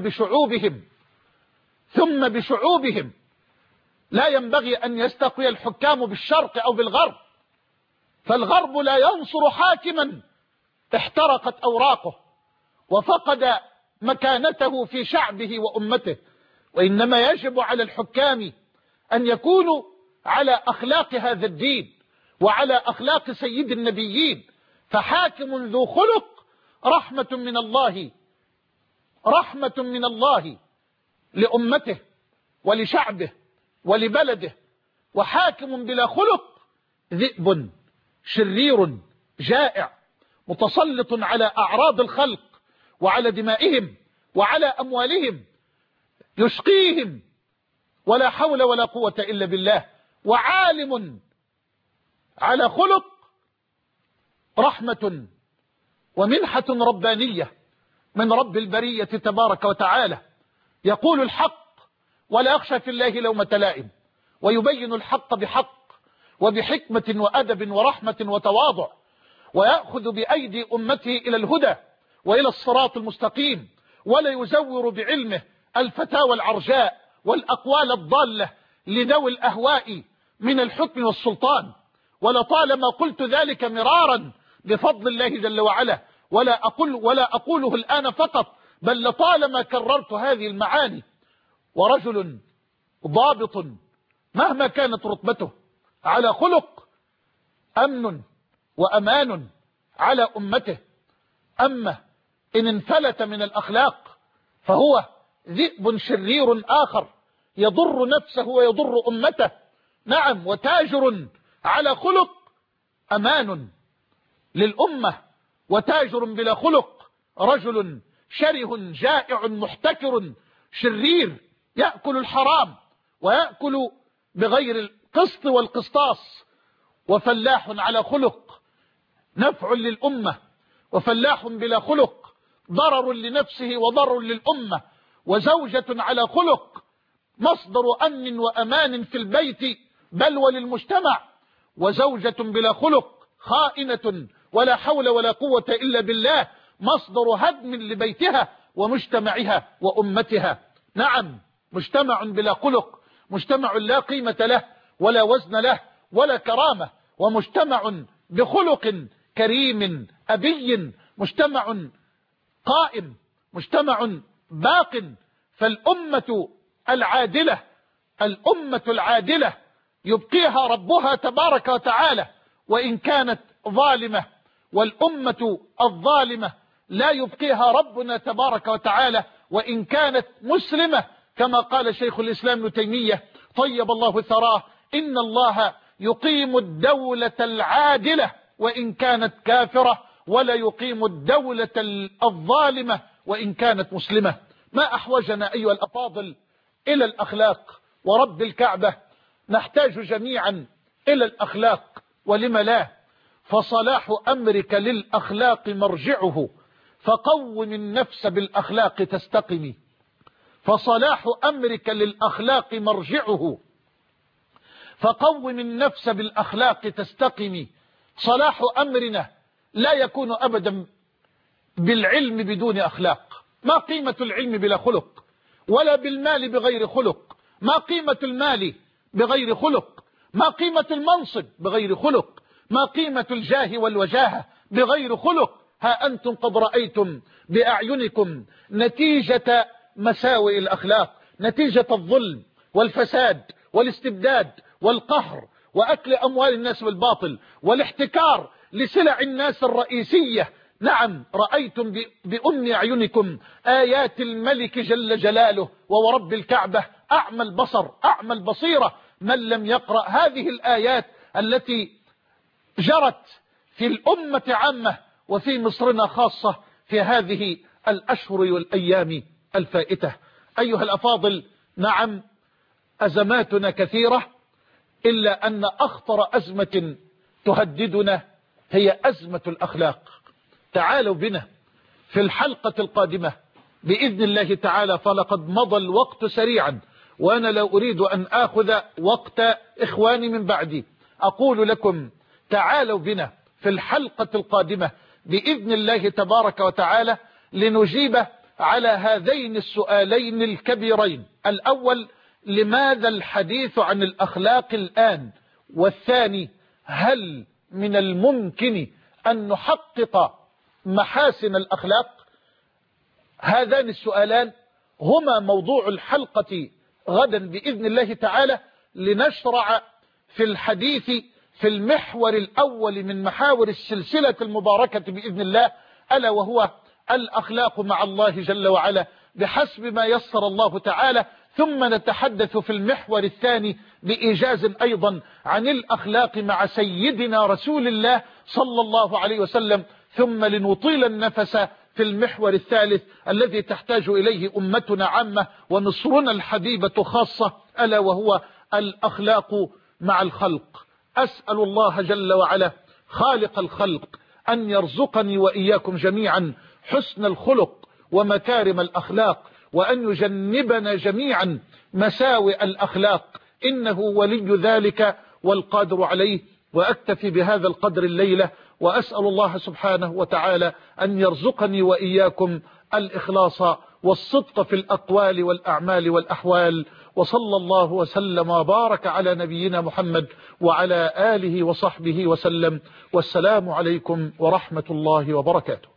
بشعوبهم. لا ينبغي أن يستقوي الحكام بالشرق أو بالغرب، فالغرب لا ينصر حاكما احترقت أوراقه وفقد مكانته في شعبه وأمته، وإنما يجب على الحكام أن يكونوا على أخلاق هذا الدين وعلى أخلاق سيد النبيين. فحاكم ذو خلق رحمة من الله لأمته ولشعبه ولبلده، وحاكم بلا خلق ذئب شرير جائع متسلط على أعراض الخلق وعلى دمائهم وعلى أموالهم، يشقيهم ولا حول ولا قوة إلا بالله. وعالم على خلق رحمة ومنحة ربانية من رب البرية تبارك وتعالى، يقول الحق ولا يخشى في الله لومة لائم، ويبين الحق بحق وبحكمة وأدب ورحمة وتواضع، ويأخذ بأيدي أمته إلى الهدى وإلى الصراط المستقيم، ولا يزور بعلمه الفتاوى العرجاء والأقوال الضالة لذوي الأهواء من الحكم والسلطان. ولطالما قلت ذلك مرارا بفضل الله جل وعلا، ولا أقوله الآن فقط، بل لطالما كررت هذه المعاني. ورجل ضابط مهما كانت رتبته على خلق أمن وأمان على أمته، أما إن انفلت من الأخلاق فهو ذئب شرير آخر يضر نفسه ويضر أمته. نعم، وتاجر على خلق أمان للأمة، وتاجر بلا خلق رجل شره جائع محتكر شرير يأكل الحرام ويأكل بغير القسط والقسطاس. وفلاح على خلق نفع للأمة، وفلاح بلا خلق ضرر لنفسه وضرر للأمة. وزوجة على خلق مصدر أمن وأمان في البيت بل وللمجتمع، وزوجة بلا خلق خائنة ولا حول ولا قوة إلا بالله مصدر هدم لبيتها ومجتمعها وأمتها. نعم، مجتمع بلا خلق مجتمع لا قيمة له ولا وزن له ولا كرامة، ومجتمع بخلق كريم أبي مجتمع قائم، مجتمع باق. فالأمة العادلة يبقيها ربها تبارك وتعالى وإن كانت ظالمة، والأمة الظالمة لا يبقيها ربنا تبارك وتعالى وإن كانت مسلمة، كما قال شيخ الإسلام ابن تيمية طيب الله ثراه: إن الله يقيم الدولة العادلة وإن كانت كافرة، ولا يقيم الدولة الظالمة وإن كانت مسلمة. ما أحوجنا أيها الأفاضل إلى الأخلاق، ورب الكعبة نحتاج جميعا إلى الأخلاق، ولم لا؟ فصلاح أمرك للأخلاق مرجعه، فقوم النفس بالأخلاق تستقمي، فصلاح أمرك للأخلاق مرجعه. فقوم النفس بالأخلاق تستقمي، صلاح أمرنا لا يكون أبدا بالعلم بدون أخلاق. ما قيمة العلم بلا خلق؟ ولا بالمال بغير خلق. ما قيمة المال بغير خلق؟ ما قيمة المنصب بغير خلق؟ ما قيمة الجاه والوجاهة بغير خلق؟ ها أنتم قد رأيتم بأعينكم نتيجة مساوئ الأخلاق، نتيجة الظلم والفساد والاستبداد والقهر وأكل أموال الناس بالباطل والاحتكار لسلع الناس الرئيسية. نعم، رأيتم بأم أعينكم آيات الملك جل جلاله وورب الكعبة أعمى البصر أعمى البصيرة من لم يقرأ هذه الآيات التي جرت في الأمة عامة وفي مصرنا خاصة في هذه الأشهر والأيام الفائتة. أيها الأفاضل، نعم أزماتنا كثيرة، إلا أن أخطر أزمة تهددنا هي أزمة الأخلاق. تعالوا بنا في الحلقة القادمة بإذن الله تعالى، فلقد مضى الوقت سريعا وأنا لا أريد أن آخذ وقت إخواني من بعدي. أقول لكم تعالوا بنا في الحلقة القادمة بإذن الله تبارك وتعالى لنجيب على هذين السؤالين الكبيرين: الأول، لماذا الحديث عن الأخلاق الآن؟ والثاني، هل من الممكن أن نحقق محاسن الأخلاق؟ هذان السؤالان هما موضوع الحلقة غدا بإذن الله تعالى، لنشرع في الحديث في المحور الأول من محاور السلسلة المباركة بإذن الله، ألا وهو الأخلاق مع الله جل وعلا بحسب ما يسر الله تعالى. ثم نتحدث في المحور الثاني بإيجاز أيضا عن الأخلاق مع سيدنا رسول الله صلى الله عليه وسلم. ثم لنطيل النفس في المحور الثالث الذي تحتاج إليه أمتنا عامة ومصرنا الحبيبة خاصة، ألا وهو الأخلاق مع الخلق. أسأل الله جل وعلا خالق الخلق أن يرزقني وإياكم جميعا حسن الخلق ومكارم الأخلاق، وأن يجنبنا جميعا مساوئ الأخلاق، إنه ولي ذلك والقادر عليه. وأكتفي بهذا القدر الليلة، وأسأل الله سبحانه وتعالى أن يرزقني وإياكم الإخلاص والصدق في الأقوال والأعمال والأحوال. وصلى الله وسلم وبارك على نبينا محمد وعلى آله وصحبه وسلم، والسلام عليكم ورحمة الله وبركاته.